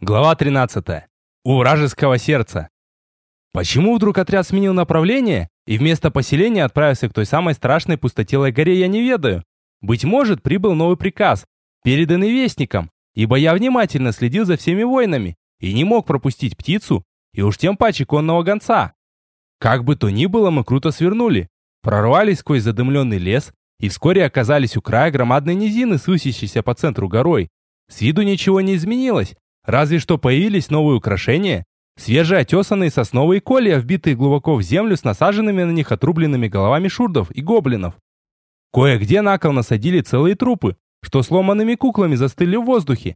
Глава 13. У вражеского сердца. Почему вдруг отряд сменил направление и вместо поселения отправился к той самой страшной пустотелой горе, я не ведаю. Быть может, прибыл новый приказ, переданный вестником, ибо я внимательно следил за всеми воинами и не мог пропустить птицу и уж тем паче конного гонца. Как бы то ни было, мы круто свернули, прорвались сквозь задымленный лес и вскоре оказались у края громадной низины, высящейся по центру горой. С виду ничего не изменилось. Разве что появились новые украшения, свежеотесанные сосновые колья, вбитые глубоко в землю с насаженными на них отрубленными головами шурдов и гоблинов. Кое-где на кол насадили целые трупы, что сломанными куклами застыли в воздухе.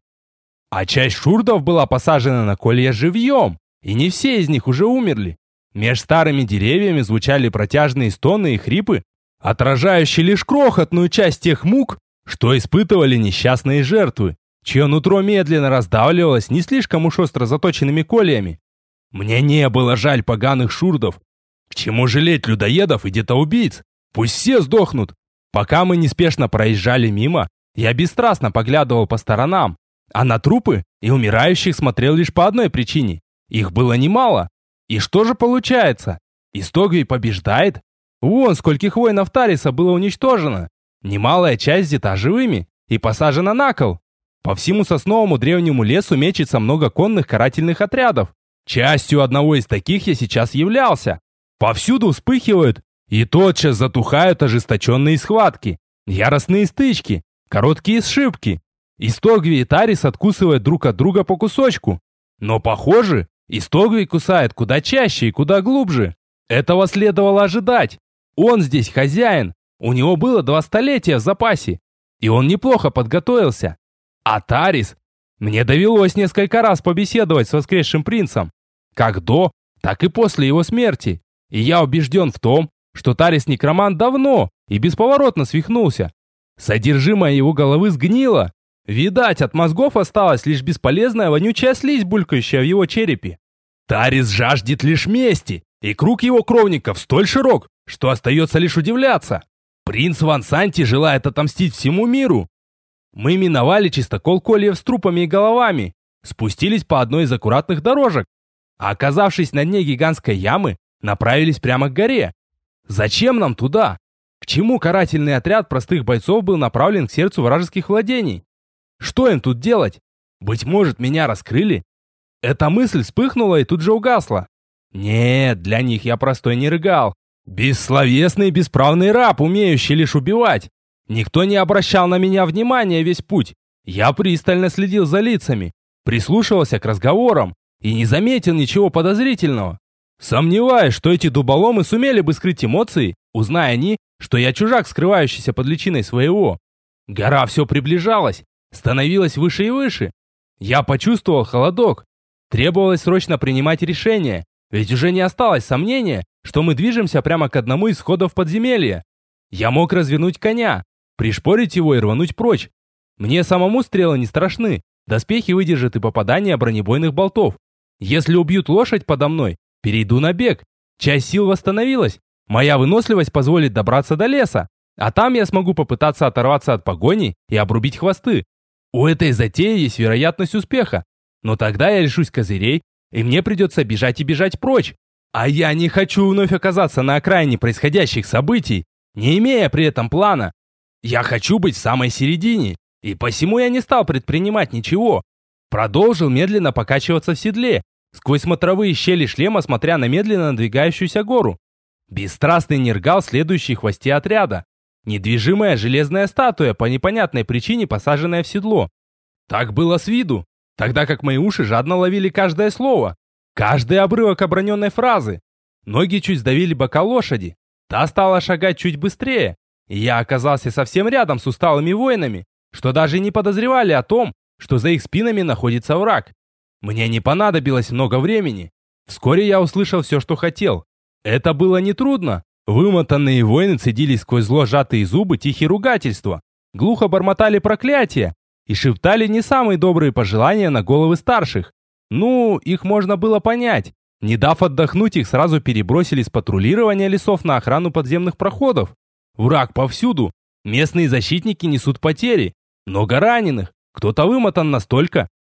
А часть шурдов была посажена на колья живьем, и не все из них уже умерли. Меж старыми деревьями звучали протяжные стоны и хрипы, отражающие лишь крохотную часть тех мук, что испытывали несчастные жертвы, чье нутро медленно раздавливалось не слишком уж остро заточенными кольями. Мне не было жаль поганых шурдов. К чему жалеть людоедов и детоубийц? Пусть все сдохнут. Пока мы неспешно проезжали мимо, я бесстрастно поглядывал по сторонам, а на трупы и умирающих смотрел лишь по одной причине. Их было немало. И что же получается? Истогвий побеждает? Вон скольких воинов Тариса было уничтожено. Немалая часть взята живыми и посажена на кол. По всему сосновому древнему лесу мечется много конных карательных отрядов. Частью одного из таких я сейчас являлся. Повсюду вспыхивают и тотчас затухают ожесточенные схватки, яростные стычки, короткие сшибки. Истогвий и Тарис откусывают друг от друга по кусочку. Но, похоже, Истогвий кусает куда чаще и куда глубже. Этого следовало ожидать. Он здесь хозяин. У него было 2 столетия в запасе. И он неплохо подготовился. А Тарис? Мне довелось несколько раз побеседовать с воскресшим принцем. Как до, так и после его смерти. И я убежден в том, что Тарис-некромант давно и бесповоротно свихнулся. Содержимое его головы сгнило. Видать, от мозгов осталась лишь бесполезная вонючая слизь, булькающая в его черепе. Тарис жаждет лишь мести, и круг его кровников столь широк, что остается лишь удивляться. Принц Ван Санти желает отомстить всему миру. Мы миновали чистокол кольев с трупами и головами, спустились по одной из аккуратных дорожек, а оказавшись на дне гигантской ямы, направились прямо к горе. Зачем нам туда? К чему карательный отряд простых бойцов был направлен к сердцу вражеских владений? Что им тут делать? Быть может, меня раскрыли? Эта мысль вспыхнула и тут же угасла. Нет, для них я простой нергал. Бессловесный и бесправный раб, умеющий лишь убивать. Никто не обращал на меня внимания весь путь. Я пристально следил за лицами, прислушивался к разговорам и не заметил ничего подозрительного. Сомневаюсь, что эти дуболомы сумели бы скрыть эмоции, узная они, что я чужак, скрывающийся под личиной своего. Гора все приближалась, становилась выше и выше. Я почувствовал холодок. Требовалось срочно принимать решение, ведь уже не осталось сомнения, что мы движемся прямо к одному из входов подземелья. Я мог развернуть коня, пришпорить его и рвануть прочь. Мне самому стрелы не страшны, доспехи выдержат и попадание бронебойных болтов. Если убьют лошадь подо мной, перейду на бег. Часть сил восстановилась, моя выносливость позволит добраться до леса, а там я смогу попытаться оторваться от погони и обрубить хвосты. У этой затеи есть вероятность успеха, но тогда я лишусь козырей, и мне придется бежать и бежать прочь. А я не хочу вновь оказаться на окраине происходящих событий, не имея при этом плана. Я хочу быть в самой середине, и посему я не стал предпринимать ничего. Продолжил медленно покачиваться в седле, сквозь смотровые щели шлема смотря на медленно надвигающуюся гору. Бесстрастный нергал, следующий в хвосте отряда. Недвижимая железная статуя, по непонятной причине посаженная в седло. Так было с виду, тогда как мои уши жадно ловили каждое слово, каждый обрывок оброненной фразы. Ноги чуть сдавили бока лошади. Та стала шагать чуть быстрее, и я оказался совсем рядом с усталыми воинами, что даже не подозревали о том, что за их спинами находится враг. Мне не понадобилось много времени. Вскоре я услышал все, что хотел. Это было нетрудно. Вымотанные воины цедили сквозь зло сжатые зубы тихие ругательства, глухо бормотали проклятия и шептали не самые добрые пожелания на головы старших. Ну, их можно было понять. Не дав отдохнуть, их сразу перебросили с патрулирования лесов на охрану подземных проходов. Враг повсюду. Местные защитники несут потери. Много раненых. Кто-то вымотан настолько,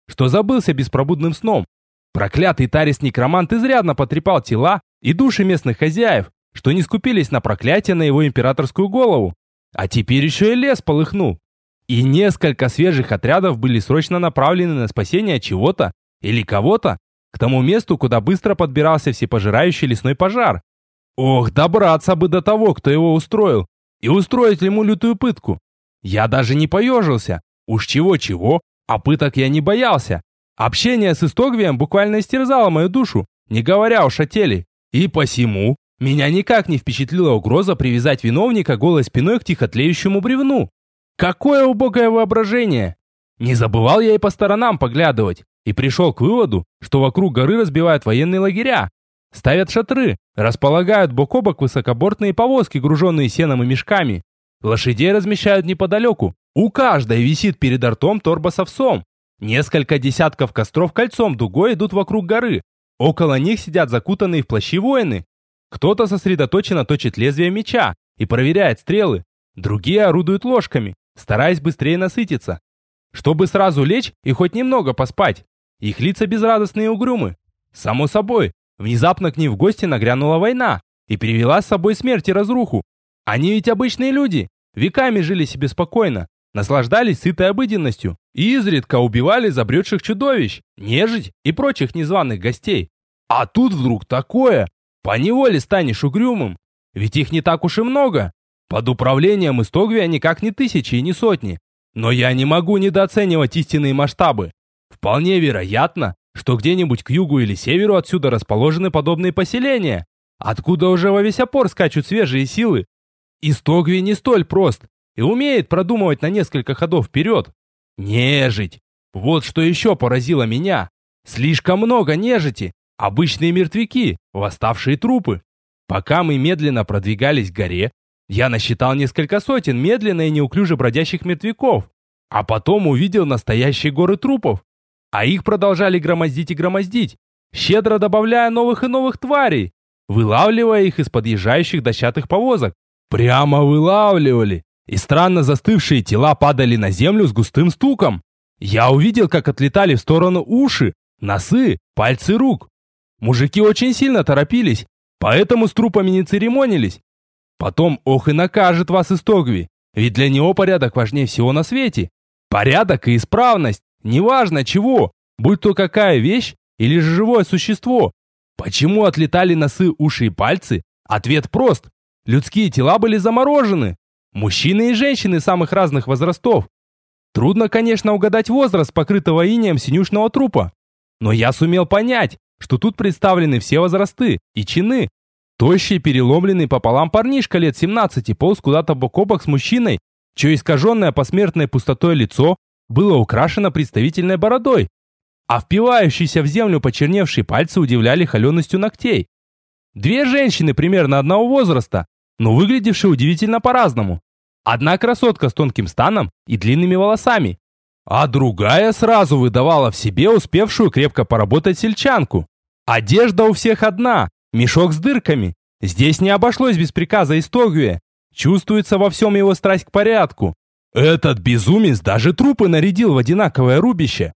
что забылся беспробудным сном. Проклятый Тарис-некромант изрядно потрепал тела и души местных хозяев, что не скупились на проклятие на его императорскую голову. А теперь еще и лес полыхнул. И несколько свежих отрядов были срочно направлены на спасение чего-то или кого-то к тому месту, куда быстро подбирался всепожирающий лесной пожар. Ох, добраться бы до того, кто его устроил, и устроить ему лютую пытку. Я даже не поежился. Уж чего-чего, а пыток я не боялся. Общение с Истогвием буквально истерзало мою душу, не говоря уж о теле. И посему меня никак не впечатлила угроза привязать виновника голой спиной к тихотлеющему бревну. Какое убогое воображение! Не забывал я и по сторонам поглядывать, и пришел к выводу, что вокруг горы разбивают военные лагеря, ставят шатры, располагают бок о бок высокобортные повозки, груженные сеном и мешками. Лошадей размещают неподалеку. У каждой висит перед ртом торба с овсом. Несколько десятков костров кольцом дугой идут вокруг горы. Около них сидят закутанные в плащи воины. Кто-то сосредоточенно точит лезвие меча и проверяет стрелы. Другие орудуют ложками, стараясь быстрее насытиться, чтобы сразу лечь и хоть немного поспать. Их лица безрадостные и угрюмы. Само собой, внезапно к ним в гости нагрянула война и привела с собой смерть и разруху. Они ведь обычные люди, веками жили себе спокойно, наслаждались сытой обыденностью и изредка убивали забредших чудовищ, нежить и прочих незваных гостей. А тут вдруг такое, поневоле станешь угрюмым, ведь их не так уж и много. Под управлением Истогвия никак не тысячи и не сотни. Но я не могу недооценивать истинные масштабы. Вполне вероятно, что где-нибудь к югу или северу отсюда расположены подобные поселения, откуда уже во весь опор скачут свежие силы. Истогвий не столь прост и умеет продумывать на несколько ходов вперед. Нежить. Вот что еще поразило меня. Слишком много нежити. Обычные мертвяки, восставшие трупы. Пока мы медленно продвигались к горе, я насчитал несколько сотен медленно и неуклюже бродящих мертвяков, а потом увидел настоящие горы трупов. А их продолжали громоздить и громоздить, щедро добавляя новых и новых тварей, вылавливая их из подъезжающих дощатых повозок. Прямо вылавливали, и странно застывшие тела падали на землю с густым стуком. Я увидел, как отлетали в сторону уши, носы, пальцы рук. Мужики очень сильно торопились, поэтому с трупами не церемонились. Потом ох и накажет вас Истогвий, ведь для него порядок важнее всего на свете. Порядок и исправность, неважно чего, будь то какая вещь или же живое существо. Почему отлетали носы, уши и пальцы? Ответ прост. Людские тела были заморожены. Мужчины и женщины самых разных возрастов. Трудно, конечно, угадать возраст покрытого инеем синюшного трупа. Но я сумел понять, что тут представлены все возрасты и чины. Тощий, переломленный пополам парнишка лет 17 полз куда-то бок о бок с мужчиной, чье искаженное посмертной пустотой лицо было украшено представительной бородой, а впивающиеся в землю почерневшие пальцы удивляли холеностью ногтей. Две женщины примерно одного возраста, но выглядевшие удивительно по-разному. Одна красотка с тонким станом и длинными волосами, а другая сразу выдавала в себе успевшую крепко поработать сельчанку. Одежда у всех одна, мешок с дырками. Здесь не обошлось без приказа Истогвия. Чувствуется во всем его страсть к порядку. Этот безумец даже трупы нарядил в одинаковое рубище.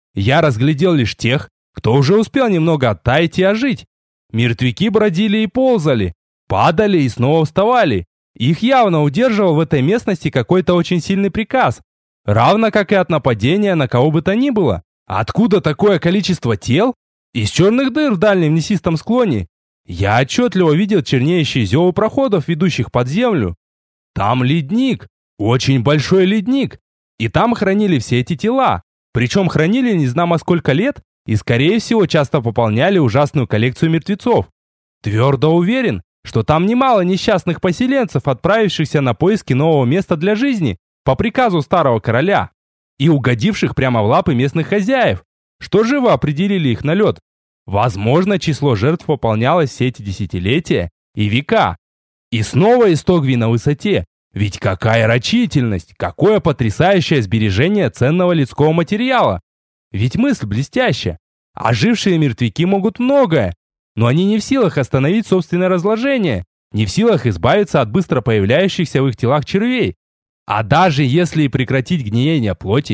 Я разглядел лишь тех, кто уже успел немного оттаять и ожить. Мертвяки бродили и ползали, падали и снова вставали. Их явно удерживал в этой местности какой-то очень сильный приказ, равно как и от нападения на кого бы то ни было. Откуда такое количество тел? Из черных дыр в дальнем несистом склоне. Я отчетливо видел чернеющие зевы проходов, ведущих под землю. Там ледник, очень большой ледник, и там хранили все эти тела. Причем хранили незнамо сколько лет и, скорее всего, часто пополняли ужасную коллекцию мертвецов. Твердо уверен, что там немало несчастных поселенцев, отправившихся на поиски нового места для жизни по приказу старого короля и угодивших прямо в лапы местных хозяев, что живо определили их на лед. Возможно, число жертв пополнялось все эти десятилетия и века. И снова Истогвий на высоте. Ведь какая рачительность, какое потрясающее сбережение ценного людского материала. Ведь мысль блестящая. Ожившие мертвяки могут многое, но они не в силах остановить собственное разложение, не в силах избавиться от быстро появляющихся в их телах червей. А даже если и прекратить гниение плоти,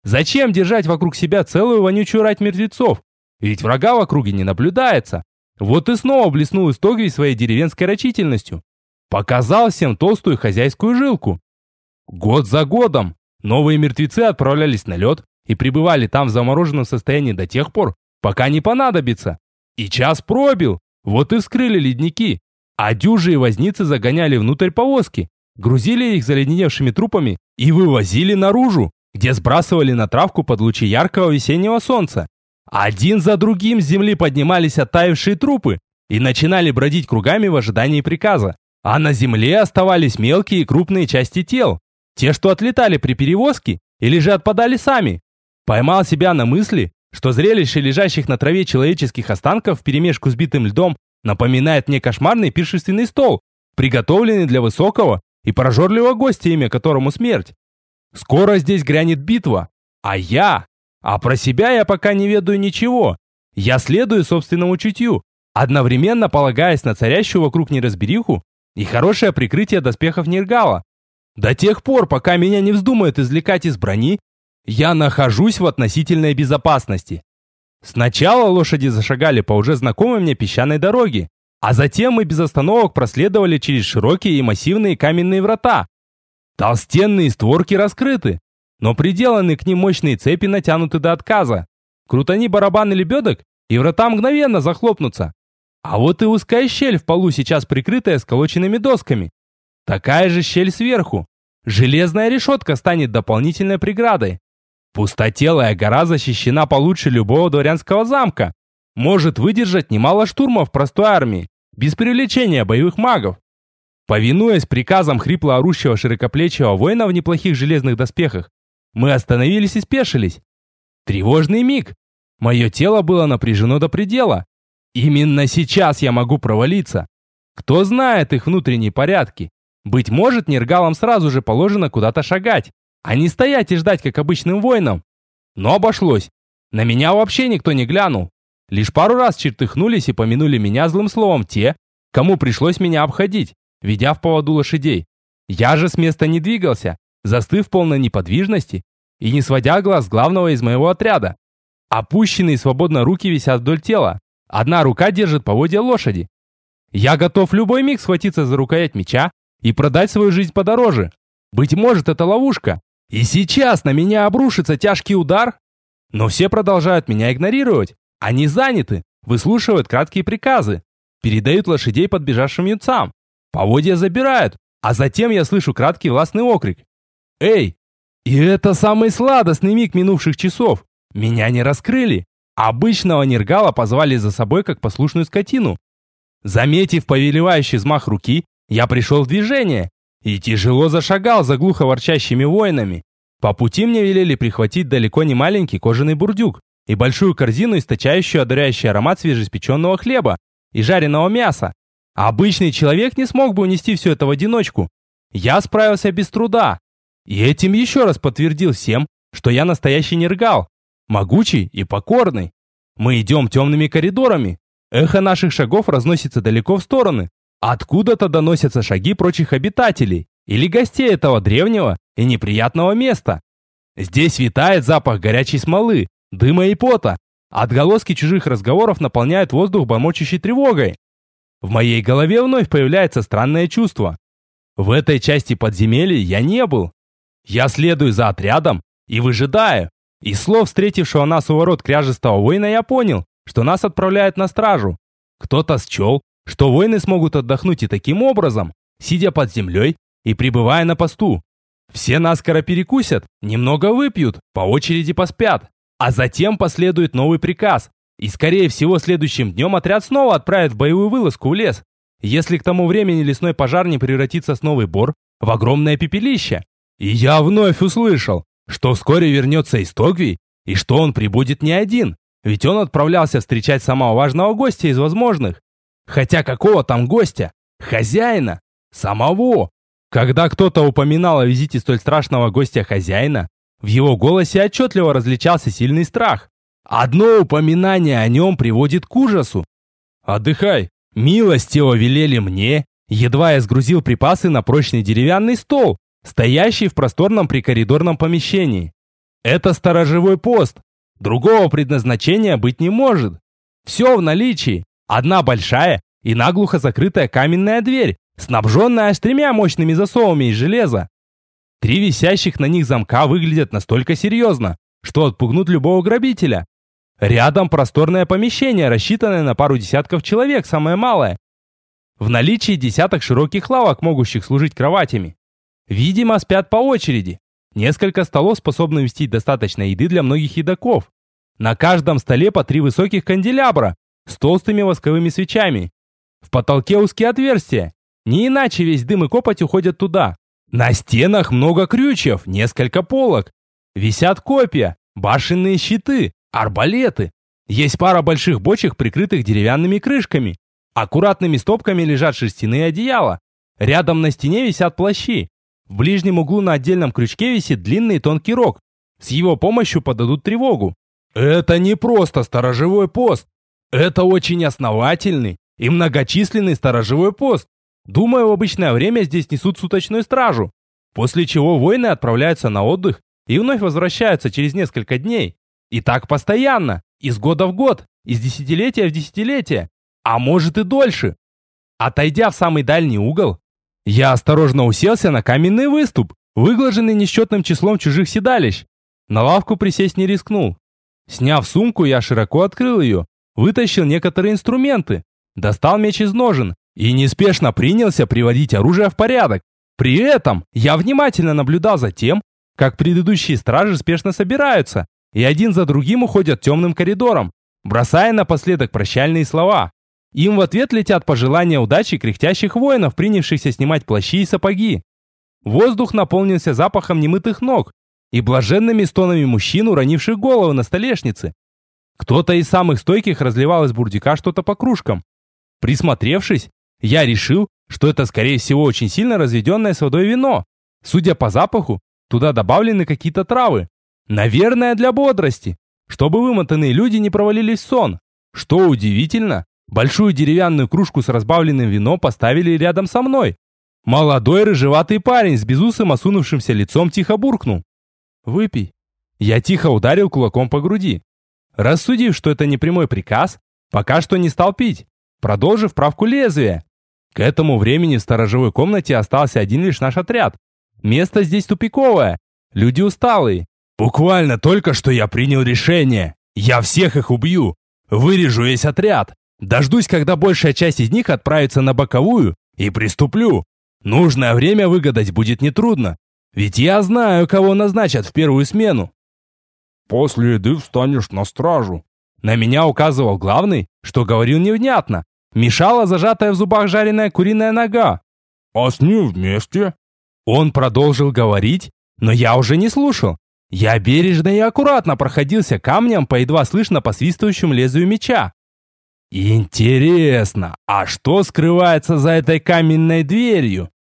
Зачем держать вокруг себя целую вонючую рать мертвецов? Ведь врага в округе не наблюдается. Вот и снова блеснул Истогвий своей деревенской рачительностью. Показал всем толстую хозяйскую жилку. Год за годом новые мертвецы отправлялись на лед и пребывали там в замороженном состоянии до тех пор, пока не понадобится. И час пробил, вот и вскрыли ледники. А дюжи и возницы загоняли внутрь повозки, грузили их заледеневшими трупами и вывозили наружу, где сбрасывали на травку под лучи яркого весеннего солнца. Один за другим с земли поднимались оттаившие трупы и начинали бродить кругами в ожидании приказа. А на земле оставались мелкие и крупные части тел. Те, что отлетали при перевозке или же отпадали сами. Поймал себя на мысли, что зрелище лежащих на траве человеческих останков вперемешку с битым льдом напоминает мне кошмарный пиршественный стол, приготовленный для высокого и прожорливого гостя, имя которому смерть. Скоро здесь грянет битва, а про себя я пока не ведаю ничего. Я следую собственному чутью, одновременно полагаясь на царящую вокруг неразбериху и хорошее прикрытие доспехов Нергала. До тех пор, пока меня не вздумают извлекать из брони, я нахожусь в относительной безопасности. Сначала лошади зашагали по уже знакомой мне песчаной дороге, а затем мы без остановок проследовали через широкие и массивные каменные врата. Толстенные створки раскрыты, но приделаны к ним мощные цепи натянуты до отказа. Крутани барабаны лебедок, и врата мгновенно захлопнутся. А вот и узкая щель в полу, сейчас прикрытая сколоченными досками. Такая же щель сверху. Железная решетка станет дополнительной преградой. Пустотелая гора защищена получше любого дворянского замка. Может выдержать немало штурмов простой армии, без привлечения боевых магов. Повинуясь приказам хрипло орущего широкоплечего воина в неплохих железных доспехах, мы остановились и спешились. Тревожный миг. Мое тело было напряжено до предела. Именно сейчас я могу провалиться. Кто знает их внутренние порядки? Быть может, нергалам сразу же положено куда-то шагать, а не стоять и ждать, как обычным воинам. Но обошлось. На меня вообще никто не глянул. Лишь пару раз чертыхнулись и помянули меня злым словом те, кому пришлось меня обходить, ведя в поводу лошадей. Я же с места не двигался, застыв в полной неподвижности и не сводя глаз с главного из моего отряда. Опущенные свободно руки висят вдоль тела. Одна рука держит поводья лошади. Я готов в любой миг схватиться за рукоять меча и продать свою жизнь подороже. Быть может, это ловушка. И сейчас на меня обрушится тяжкий удар. Но все продолжают меня игнорировать. Они заняты, выслушивают краткие приказы, передают лошадей подбежавшим юнцам. Поводья забирают, а затем я слышу краткий властный окрик. «Эй!» И это самый сладостный миг минувших часов. Меня не раскрыли. Обычного нергала позвали за собой как послушную скотину. Заметив повелевающий взмах руки, я пришел в движение и тяжело зашагал за глухо ворчащими воинами. По пути мне велели прихватить далеко не маленький кожаный бурдюк и большую корзину, источающую одаряющий аромат свежеиспеченного хлеба и жареного мяса. Обычный человек не смог бы унести все это в одиночку. Я справился без труда. И этим еще раз подтвердил всем, что я настоящий нергал, могучий и покорный. Мы идем темными коридорами. Эхо наших шагов разносится далеко в стороны. Откуда-то доносятся шаги прочих обитателей или гостей этого древнего и неприятного места. Здесь витает запах горячей смолы, дыма и пота. Отголоски чужих разговоров наполняют воздух бормочущей тревогой. В моей голове вновь появляется странное чувство. В этой части подземелья я не был. Я следую за отрядом и выжидаю. Из слов встретившего нас у ворот кряжестого воина я понял, что нас отправляют на стражу. Кто-то счел, что воины смогут отдохнуть и таким образом, сидя под землей и пребывая на посту. Все наскоро перекусят, немного выпьют, по очереди поспят. А затем последует новый приказ. И скорее всего следующим днем отряд снова отправит в боевую вылазку в лес. Если к тому времени лесной пожар не превратится с Новый Бор в огромное пепелище. И я вновь услышал, что вскоре вернется Истогвий, и что он прибудет не один, ведь он отправлялся встречать самого важного гостя из возможных. Хотя какого там гостя? Хозяина. Самого. Когда кто-то упоминал о визите столь страшного гостя хозяина, в его голосе отчетливо различался сильный страх. Одно упоминание о нем приводит к ужасу. «Отдыхай, милостиво велели мне», едва я сгрузил припасы на прочный деревянный стол, стоящий в просторном прикоридорном помещении. Это сторожевой пост. Другого предназначения быть не может. Все в наличии. Одна большая и наглухо закрытая каменная дверь, снабженная аж 3 мощными засовами из железа. 3 висящих на них замка выглядят настолько серьезно, что отпугнут любого грабителя. Рядом просторное помещение, рассчитанное на пару десятков человек, самое малое. В наличии десяток широких лавок, могущих служить кроватями. Видимо, спят по очереди. Несколько столов способны вместить достаточно еды для многих едоков. На каждом столе по 3 высоких канделябра с толстыми восковыми свечами. В потолке узкие отверстия. Не иначе весь дым и копоть уходят туда. На стенах много крючев, несколько полок. Висят копья, башенные щиты, арбалеты. Есть пара больших бочек, прикрытых деревянными крышками. Аккуратными стопками лежат шерстяные одеяла. Рядом на стене висят плащи. В ближнем углу на отдельном крючке висит длинный тонкий рог. С его помощью подадут тревогу. Это не просто сторожевой пост. Это очень основательный и многочисленный сторожевой пост. Думаю, в обычное время здесь несут суточную стражу. После чего воины отправляются на отдых и вновь возвращаются через несколько дней. И так постоянно, из года в год, из десятилетия в десятилетие, а может и дольше. Отойдя в самый дальний угол, я осторожно уселся на каменный выступ, выглаженный несчетным числом чужих седалищ. На лавку присесть не рискнул. Сняв сумку, я широко открыл ее, вытащил некоторые инструменты, достал меч из ножен и неспешно принялся приводить оружие в порядок. При этом я внимательно наблюдал за тем, как предыдущие стражи спешно собираются и один за другим уходят темным коридором, бросая напоследок прощальные слова. Им в ответ летят пожелания удачи кряхтящих воинов, принявшихся снимать плащи и сапоги. Воздух наполнился запахом немытых ног и блаженными стонами мужчин, уронивших головы на столешнице. Кто-то из самых стойких разливал из бурдюка что-то по кружкам. Присмотревшись, я решил, что это, скорее всего, очень сильно разведенное с водой вино. Судя по запаху, туда добавлены какие-то травы. Наверное, для бодрости, чтобы вымотанные люди не провалились в сон. Что удивительно, большую деревянную кружку с разбавленным вином поставили рядом со мной. Молодой рыжеватый парень с безусым осунувшимся лицом тихо буркнул: «Выпей». Я тихо ударил кулаком по груди. Рассудив, что это не прямой приказ, пока что не стал пить, продолжив правку лезвия. К этому времени в сторожевой комнате остался один лишь наш отряд. Место здесь тупиковое, люди усталые. Буквально только что я принял решение. Я всех их убью, вырежу весь отряд. Дождусь, когда большая часть из них отправится на боковую, и приступлю. Нужное время выгадать будет нетрудно, ведь я знаю, кого назначат в первую смену. После еды встанешь на стражу. На меня указывал главный, что говорил невнятно. Мешала зажатая в зубах жареная куриная нога. А с ним вместе? Он продолжил говорить, но я уже не слушал. Я бережно и аккуратно проходился камнем по едва слышно посвистывающему лезвию меча. Интересно, а что скрывается за этой каменной дверью?